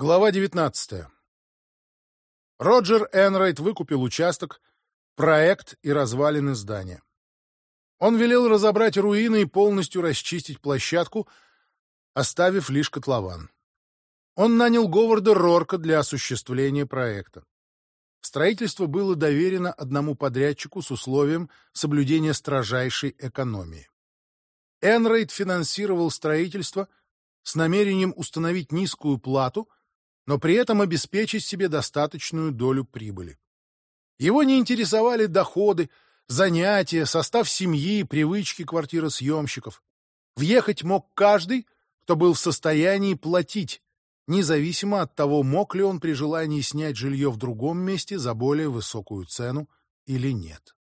Глава 19. Роджер Энрайт выкупил участок, проект и развалины здания. Он велел разобрать руины и полностью расчистить площадку, оставив лишь котлован. Он нанял Говарда Рорка для осуществления проекта. Строительство было доверено одному подрядчику с условием соблюдения строжайшей экономии. Энрайт финансировал строительство с намерением установить низкую плату, но при этом обеспечить себе достаточную долю прибыли. Его не интересовали доходы, занятия, состав семьи, привычки квартиросъемщиков. Въехать мог каждый, кто был в состоянии платить, независимо от того, мог ли он при желании снять жилье в другом месте за более высокую цену или нет.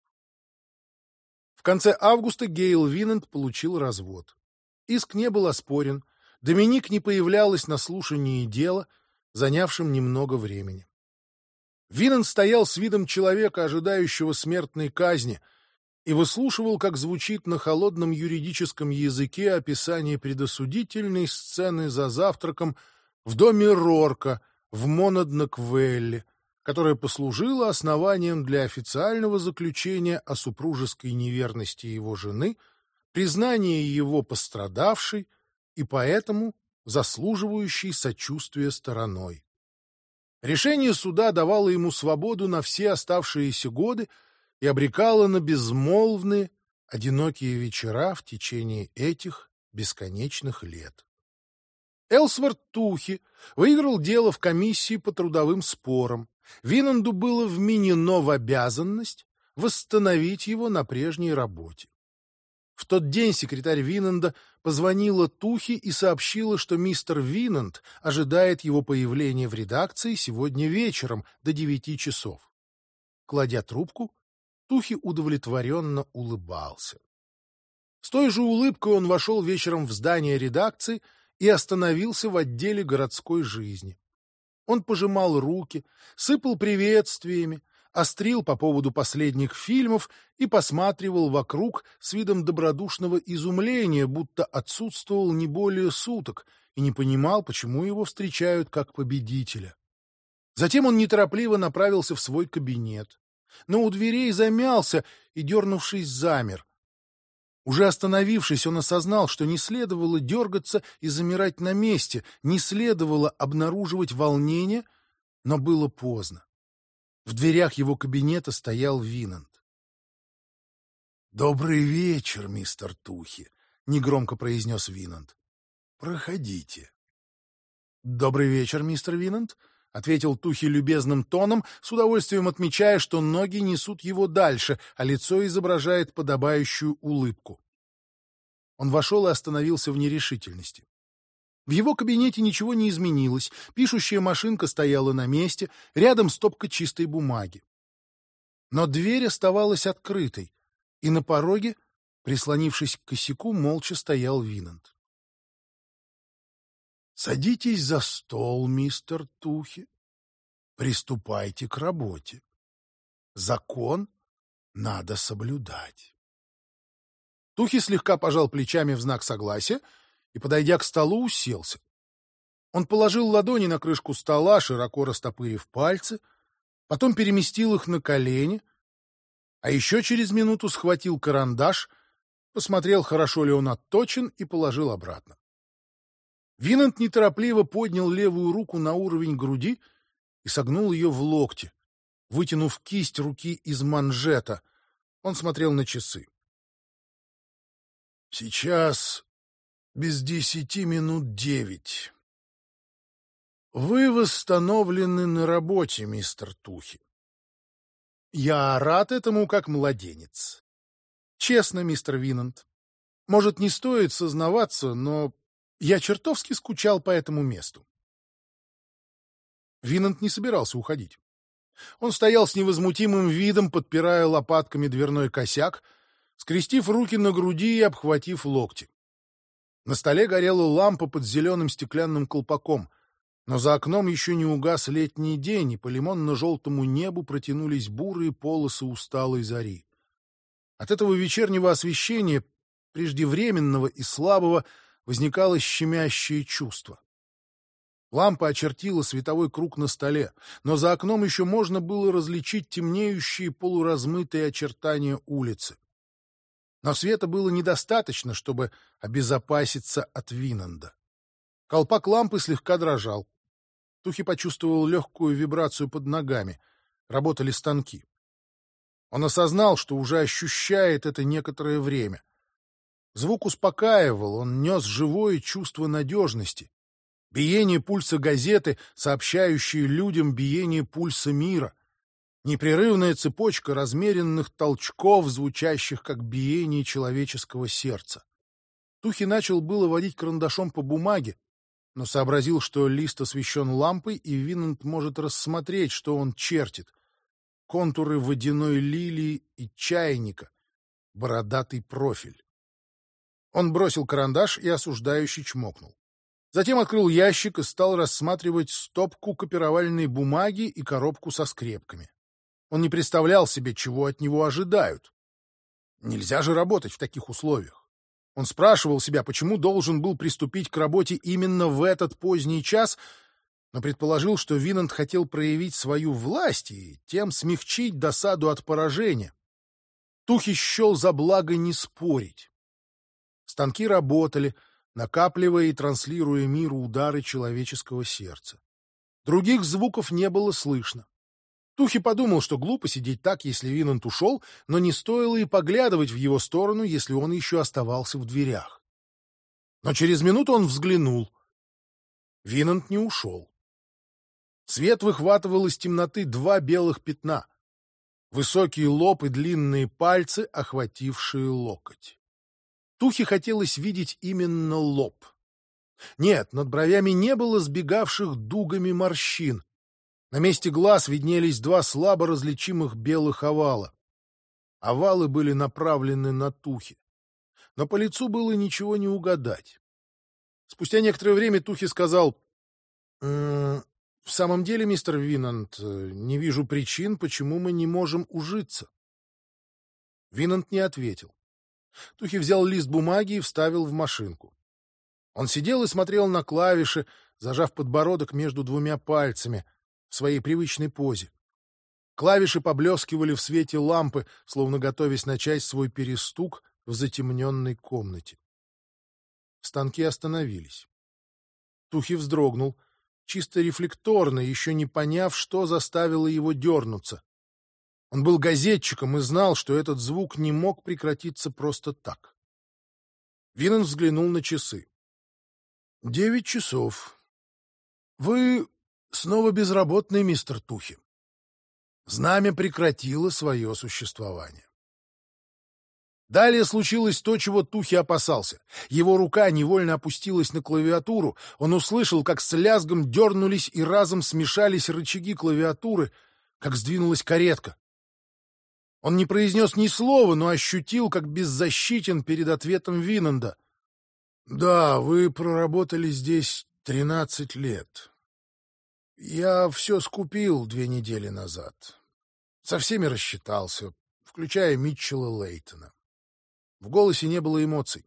В конце августа Гейл Винанд получил развод. Иск не был оспорен, Доминик не появлялась на слушании дела, занявшим немного времени. Винанд стоял с видом человека, ожидающего смертной казни, и выслушивал, как звучит на холодном юридическом языке описание предосудительной сцены за завтраком в доме Рорка в Монаднок-Вэлле, которая послужила основанием для официального заключения о супружеской неверности его жены, признания его пострадавшей и поэтому заслуживающей сочувствия стороной. Решение суда давало ему свободу на все оставшиеся годы и обрекало на безмолвные, одинокие вечера в течение этих бесконечных лет. Элсворт Тухи выиграл дело в комиссии по трудовым спорам. Винанду было вменено в обязанность восстановить его на прежней работе. В тот день секретарь Винанда позвонила Тухи и сообщила, что мистер Винанд ожидает его появления в редакции сегодня вечером до 9 часов. Кладя трубку, Тухи удовлетворенно улыбался. С той же улыбкой он вошел вечером в здание редакции и остановился в отделе городской жизни. Он пожимал руки, сыпал приветствиями, острил по поводу последних фильмов и посматривал вокруг с видом добродушного изумления, будто отсутствовал не более суток и не понимал, почему его встречают как победителя. Затем он неторопливо направился в свой кабинет, но у дверей замялся и, дернувшись, замер. Уже остановившись, он осознал, что не следовало дергаться и замирать на месте, не следовало обнаруживать волнение, но было поздно. В дверях его кабинета стоял Винанд. «Добрый вечер, мистер Тухи», — негромко произнес Винанд. «Проходите». «Добрый вечер, мистер Винанд», — ответил Тухи любезным тоном, с удовольствием отмечая, что ноги несут его дальше, а лицо изображает подобающую улыбку. Он вошел и остановился в нерешительности. В его кабинете ничего не изменилось, пишущая машинка стояла на месте, рядом стопка чистой бумаги. Но дверь оставалась открытой, и на пороге, прислонившись к косяку, молча стоял Винанд. «Садитесь за стол, мистер Тухи. Приступайте к работе. Закон надо соблюдать». Тухи слегка пожал плечами в знак согласия и, подойдя к столу, уселся. Он положил ладони на крышку стола, широко растопырив пальцы, потом переместил их на колени, а еще через минуту схватил карандаш, посмотрел, хорошо ли он отточен, и положил обратно. Винанд неторопливо поднял левую руку на уровень груди и согнул ее в локте, вытянув кисть руки из манжета. Он смотрел на часы. «Сейчас без 9:10. Вы восстановлены на работе, мистер Тухи. Я рад этому как младенец. Честно, мистер Винанд. Может, не стоит сознаваться, но я чертовски скучал по этому месту». Винанд не собирался уходить. Он стоял с невозмутимым видом, подпирая лопатками дверной косяк, скрестив руки на груди и обхватив локти. На столе горела лампа под зеленым стеклянным колпаком, но за окном еще не угас летний день, и по лимонно-желтому небу протянулись бурые полосы усталой зари. От этого вечернего освещения, преждевременного и слабого, возникало щемящее чувство. Лампа очертила световой круг на столе, но за окном еще можно было различить темнеющие полуразмытые очертания улицы. Но света было недостаточно, чтобы обезопаситься от Винанда. Колпак лампы слегка дрожал. Тухи почувствовал легкую вибрацию под ногами. Работали станки. Он осознал, что уже ощущает это некоторое время. Звук успокаивал, он нес живое чувство надежности. Биение пульса газеты, сообщающее людям биение пульса мира. Непрерывная цепочка размеренных толчков, звучащих как биение человеческого сердца. Тухи начал было водить карандашом по бумаге, но сообразил, что лист освещен лампой, и Винанд может рассмотреть, что он чертит. Контуры водяной лилии и чайника, бородатый профиль. Он бросил карандаш и осуждающе чмокнул. Затем открыл ящик и стал рассматривать стопку копировальной бумаги и коробку со скрепками. Он не представлял себе, чего от него ожидают. Нельзя же работать в таких условиях. Он спрашивал себя, почему должен был приступить к работе именно в этот поздний час, но предположил, что Винанд хотел проявить свою власть и тем смягчить досаду от поражения. Тухи счел за благо не спорить. Станки работали, накапливая и транслируя миру удары человеческого сердца. Других звуков не было слышно. Тухи подумал, что глупо сидеть так, если Винанд ушел, но не стоило и поглядывать в его сторону, если он еще оставался в дверях. Но через минуту он взглянул. Винанд не ушел. Свет выхватывал из темноты два белых пятна. Высокий лоб и длинные пальцы, охватившие локоть. Тухе хотелось видеть именно лоб. Нет, над бровями не было сбегавших дугами морщин. На месте глаз виднелись два слабо различимых белых овала. Овалы были направлены на Тухи. Но по лицу было ничего не угадать. Спустя некоторое время Тухи сказал: «В самом деле, мистер Винанд, не вижу причин, почему мы не можем ужиться». Винанд не ответил. Тухи взял лист бумаги и вставил в машинку. Он сидел и смотрел на клавиши, зажав подбородок между двумя пальцами, в своей привычной позе. Клавиши поблескивали в свете лампы, словно готовясь начать свой перестук в затемненной комнате. Станки остановились. Тухи вздрогнул, чисто рефлекторно, еще не поняв, что заставило его дернуться. Он был газетчиком и знал, что этот звук не мог прекратиться просто так. Винанд взглянул на часы. 9 часов. Вы снова безработный, мистер Тухи. Знамя прекратило свое существование. Далее случилось то, чего Тухи опасался. Его рука невольно опустилась на клавиатуру. Он услышал, как с лязгом дернулись и разом смешались рычаги клавиатуры, как сдвинулась каретка. Он не произнес ни слова, но ощутил, как беззащитен перед ответом Винанда. «Да, вы проработали здесь 13 лет. Я все скупил 2 недели назад. Со всеми рассчитался, включая Митчелла Лейтона». В голосе не было эмоций.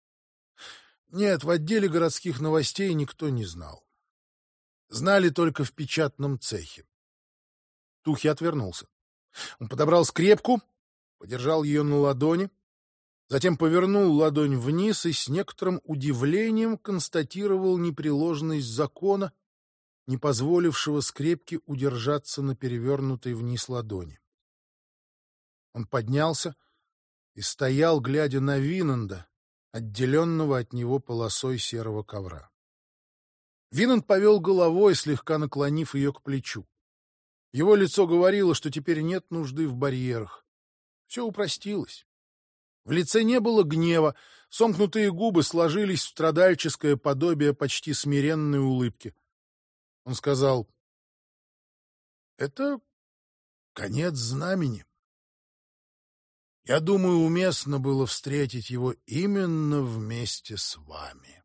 Нет, в отделе городских новостей никто не знал. Знали только в печатном цехе. Тухи отвернулся. Он подобрал скрепку, подержал ее на ладони, затем повернул ладонь вниз и с некоторым удивлением констатировал непреложность закона, не позволившего скрепке удержаться на перевернутой вниз ладони. Он поднялся и стоял, глядя на Винанда, отделенного от него полосой серого ковра. Винанд повел головой, слегка наклонив ее к плечу. Его лицо говорило, что теперь нет нужды в барьерах. Все упростилось. В лице не было гнева, сомкнутые губы сложились в страдальческое подобие почти смиренной улыбки. Он сказал: «Это конец знамени. Я думаю, уместно было встретить его именно вместе с вами».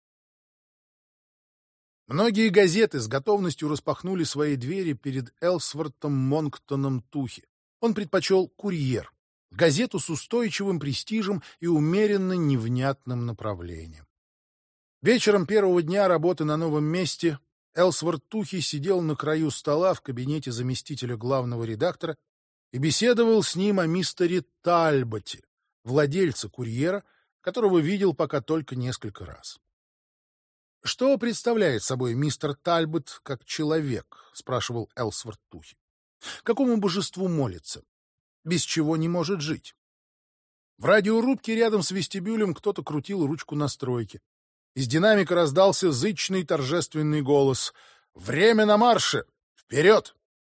Многие газеты с готовностью распахнули свои двери перед Элсвортом Монктоном Тухи. Он предпочел «Курьер», газету с устойчивым престижем и умеренно невнятным направлением. Вечером первого дня работы на новом месте Элсворт Тухи сидел на краю стола в кабинете заместителя главного редактора и беседовал с ним о мистере Тальботе, владельце курьера, которого видел пока только несколько раз. «Что представляет собой мистер Тальбот как человек?» — спрашивал Элсворт Тухи. «Какому божеству молится? Без чего не может жить?» В радиорубке рядом с вестибюлем кто-то крутил ручку настройки. Из динамика раздался зычный торжественный голос: «Время на марше! Вперед!»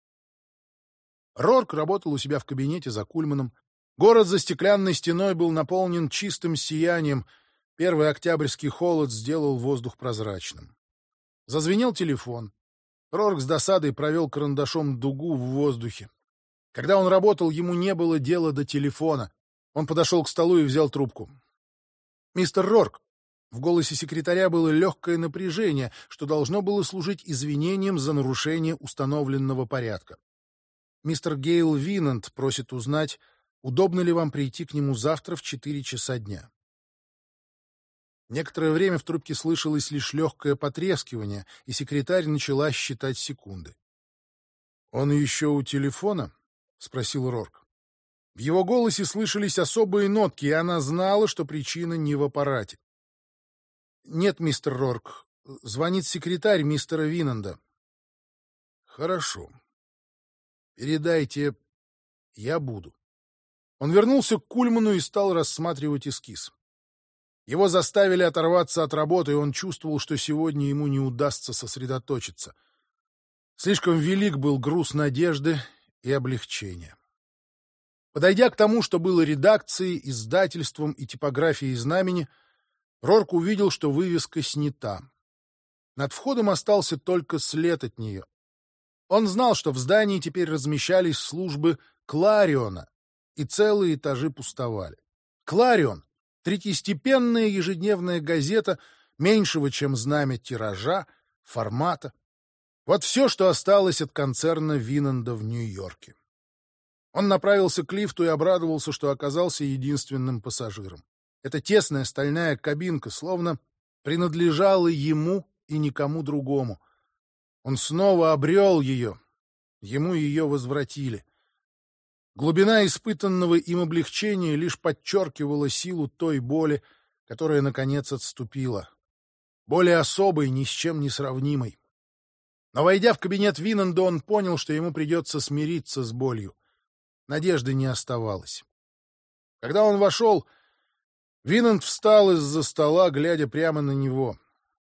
Рорк работал у себя в кабинете за Кульманом. Город за стеклянной стеной был наполнен чистым сиянием. Первый октябрьский холод сделал воздух прозрачным. Зазвенел телефон. Рорк с досадой провел карандашом дугу в воздухе. Когда он работал, ему не было дела до телефона. Он подошел к столу и взял трубку. «Мистер Рорк». В голосе секретаря было легкое напряжение, что должно было служить извинением за нарушение установленного порядка. «Мистер Гейл Винанд просит узнать, удобно ли вам прийти к нему завтра в 4 часа дня». Некоторое время в трубке слышалось лишь легкое потрескивание, и секретарь начала считать секунды. «Он еще у телефона?» — спросил Рорк. В его голосе слышались особые нотки, и она знала, что причина не в аппарате. «Нет, мистер Рорк. Звонит секретарь мистера Винанда». «Хорошо. Передайте, я буду». Он вернулся к Кульману и стал рассматривать эскиз. Его заставили оторваться от работы, и он чувствовал, что сегодня ему не удастся сосредоточиться. Слишком велик был груз надежды и облегчения. Подойдя к тому, что было редакцией, издательством и типографией «Знамени», Рорк увидел, что вывеска снята. Над входом остался только след от нее. Он знал, что в здании теперь размещались службы «Клариона», и целые этажи пустовали. «Кларион» — третьестепенная ежедневная газета, меньшего, чем знамя тиража, формата. Вот все, что осталось от концерна Винанда в Нью-Йорке. Он направился к лифту и обрадовался, что оказался единственным пассажиром. Эта тесная стальная кабинка словно принадлежала ему и никому другому. Он снова обрел ее. Ему ее возвратили. Глубина испытанного им облегчения лишь подчеркивала силу той боли, которая, наконец, отступила. Боли особой, ни с чем не сравнимой. Но, войдя в кабинет Винанда, он понял, что ему придется смириться с болью. Надежды не оставалось. Когда он вошел, Винанд встал из-за стола, глядя прямо на него.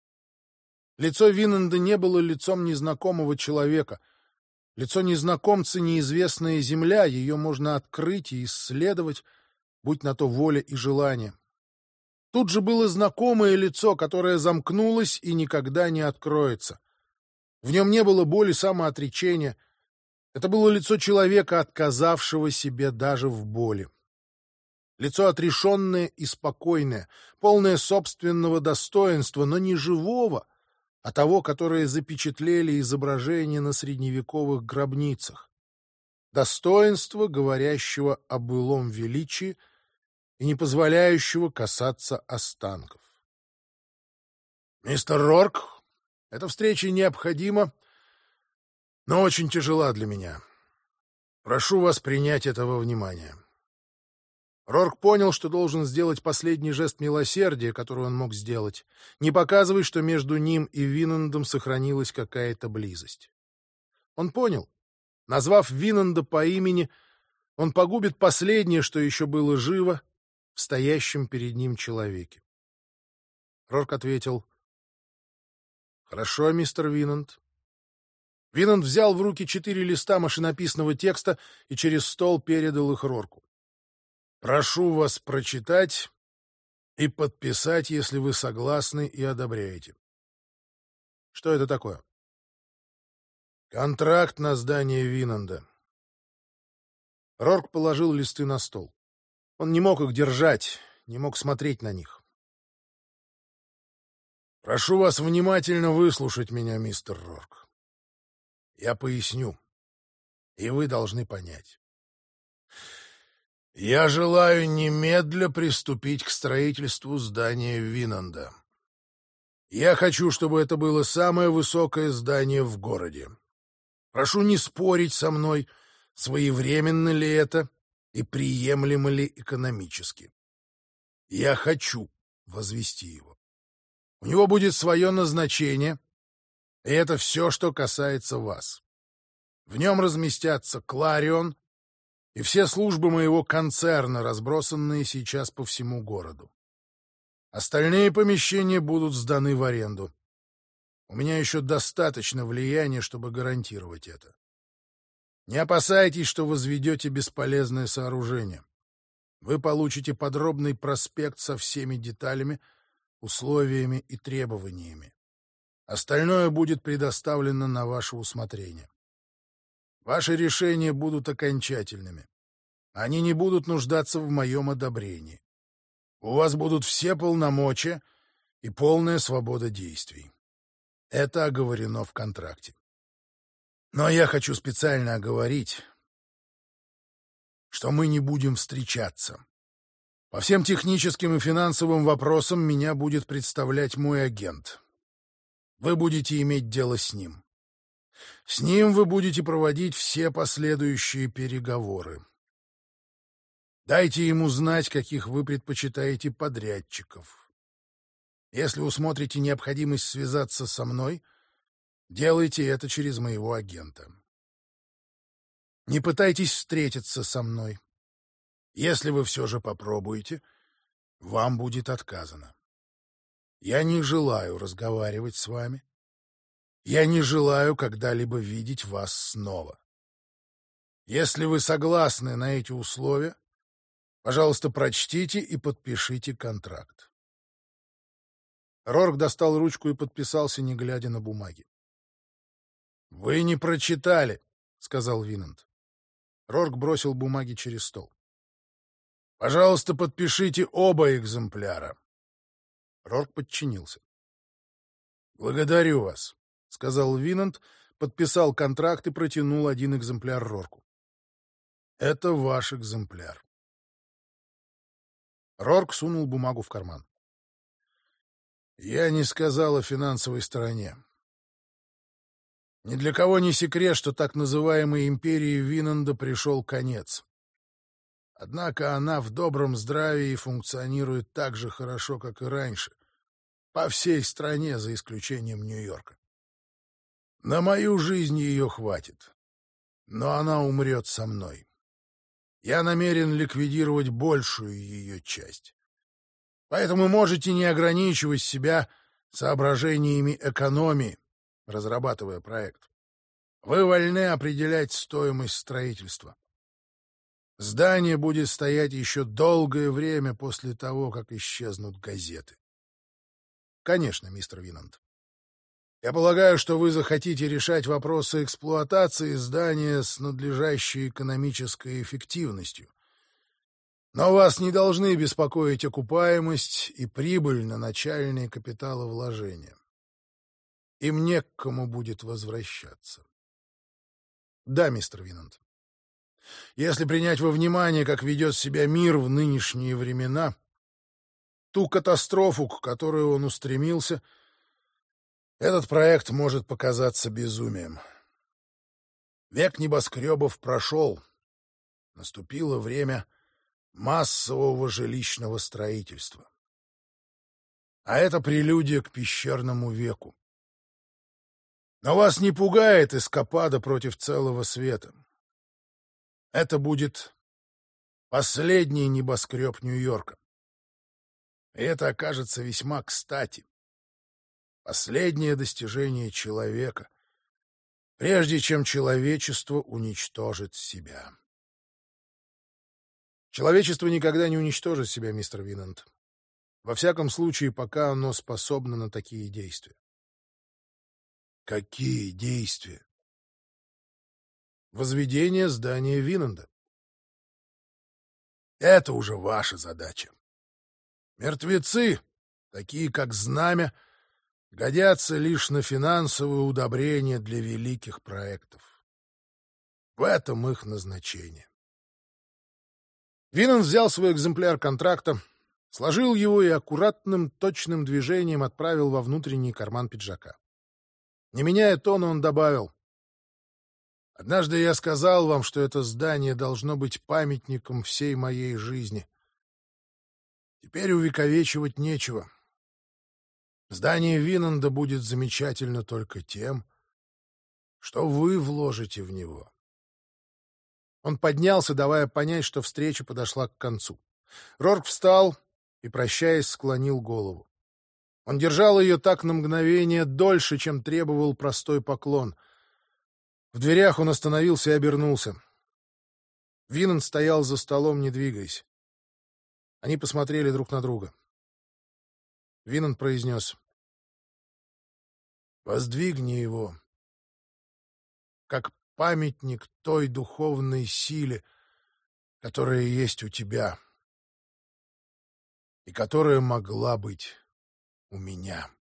Лицо Винанда не было лицом незнакомого человека. Лицо незнакомца — неизвестная земля, ее можно открыть и исследовать, будь на то воля и желание. Тут же было знакомое лицо, которое замкнулось и никогда не откроется. В нем не было боли самоотречения. Это было лицо человека, отказавшего себе даже в боли. Лицо отрешенное и спокойное, полное собственного достоинства, но не живого, а того, которое запечатлели изображения на средневековых гробницах. Достоинство, говорящего о былом величии и не позволяющего касаться останков. «Мистер Рорк, эта встреча необходима, но очень тяжела для меня. Прошу вас принять это во внимание». Рорк понял, что должен сделать последний жест милосердия, который он мог сделать, не показывая, что между ним и Винандом сохранилась какая-то близость. Он понял, назвав Винанда по имени, он погубит последнее, что еще было живо в стоящем перед ним человеке. Рорк ответил: «Хорошо, мистер Винанд». Винанд взял в руки 4 листа машинописного текста и через стол передал их Рорку. «Прошу вас прочитать и подписать, если вы согласны и одобряете». «Что это такое?» «Контракт на здание Винанда». Рорк положил листы на стол. Он не мог их держать, не мог смотреть на них. «Прошу вас внимательно выслушать меня, мистер Рорк. Я поясню, и вы должны понять. Я желаю немедля приступить к строительству здания Винанда. Я хочу, чтобы это было самое высокое здание в городе. Прошу не спорить со мной, своевременно ли это и приемлемо ли экономически. Я хочу возвести его. У него будет свое назначение, и это все, что касается вас. В нем разместятся Кларион и все службы моего концерна, разбросанные сейчас по всему городу. Остальные помещения будут сданы в аренду. У меня еще достаточно влияния, чтобы гарантировать это. Не опасайтесь, что возведете бесполезное сооружение. Вы получите подробный проспект со всеми деталями, условиями и требованиями. Остальное будет предоставлено на ваше усмотрение. Ваши решения будут окончательными. Они не будут нуждаться в моем одобрении. У вас будут все полномочия и полная свобода действий. Это оговорено в контракте. Но я хочу специально оговорить, что мы не будем встречаться. По всем техническим и финансовым вопросам меня будет представлять мой агент. Вы будете иметь дело с ним. С ним вы будете проводить все последующие переговоры. Дайте ему знать, каких вы предпочитаете подрядчиков. Если усмотрите необходимость связаться со мной, делайте это через моего агента. Не пытайтесь встретиться со мной. Если вы все же попробуете, вам будет отказано. Я не желаю разговаривать с вами. Я не желаю когда-либо видеть вас снова. Если вы согласны на эти условия, пожалуйста, прочтите и подпишите контракт. Рорк достал ручку и подписался, не глядя на бумаги. — Вы не прочитали, — сказал Винант. Рорк бросил бумаги через стол. — Пожалуйста, подпишите оба экземпляра. Рорк подчинился. — Благодарю вас, — сказал Винант, подписал контракт и протянул один экземпляр Рорку. — Это ваш экземпляр. Рорк сунул бумагу в карман. — Я не сказал о финансовой стороне. Ни для кого не секрет, что так называемой империи Винанда пришел конец. Однако она в добром здравии функционирует так же хорошо, как и раньше, по всей стране, за исключением Нью-Йорка. На мою жизнь ее хватит, но она умрет со мной. Я намерен ликвидировать большую ее часть. Поэтому можете не ограничивать себя соображениями экономии, разрабатывая проект. Вы вольны определять стоимость строительства. Здание будет стоять еще долгое время после того, как исчезнут газеты. Конечно, мистер Винант. Я полагаю, что вы захотите решать вопросы эксплуатации здания с надлежащей экономической эффективностью. Но вас не должны беспокоить окупаемость и прибыль на начальные капиталовложения. Им не к кому будет возвращаться. Да, мистер Винант. Если принять во внимание, как ведет себя мир в нынешние времена, ту катастрофу, к которой он устремился, этот проект может показаться безумием. Век небоскребов прошел. Наступило время массового жилищного строительства. А это прелюдия к пещерному веку. Но вас не пугает эскапада против целого света. Это будет последний небоскреб Нью-Йорка. И это окажется весьма кстати. Последнее достижение человека, прежде чем человечество уничтожит себя. Человечество никогда не уничтожит себя, мистер Винант. Во всяком случае, пока оно способно на такие действия. Какие действия? Возведение здания Винанда. Это уже ваша задача. Мертвецы, такие как Знамя, годятся лишь на финансовые удобрения для великих проектов. В этом их назначение. Винанд взял свой экземпляр контракта, сложил его и аккуратным, точным движением отправил во внутренний карман пиджака. Не меняя тона, он добавил: «Однажды я сказал вам, что это здание должно быть памятником всей моей жизни. Теперь увековечивать нечего. Здание Винланда будет замечательно только тем, что вы вложите в него». Он поднялся, давая понять, что встреча подошла к концу. Рорк встал и, прощаясь, склонил голову. Он держал ее так на мгновение дольше, чем требовал простой поклон. В дверях он остановился и обернулся. Винланд стоял за столом, не двигаясь. Они посмотрели друг на друга. Винланд произнес: «Воздвигни его, как памятник той духовной силе, которая есть у тебя и которая могла быть у меня».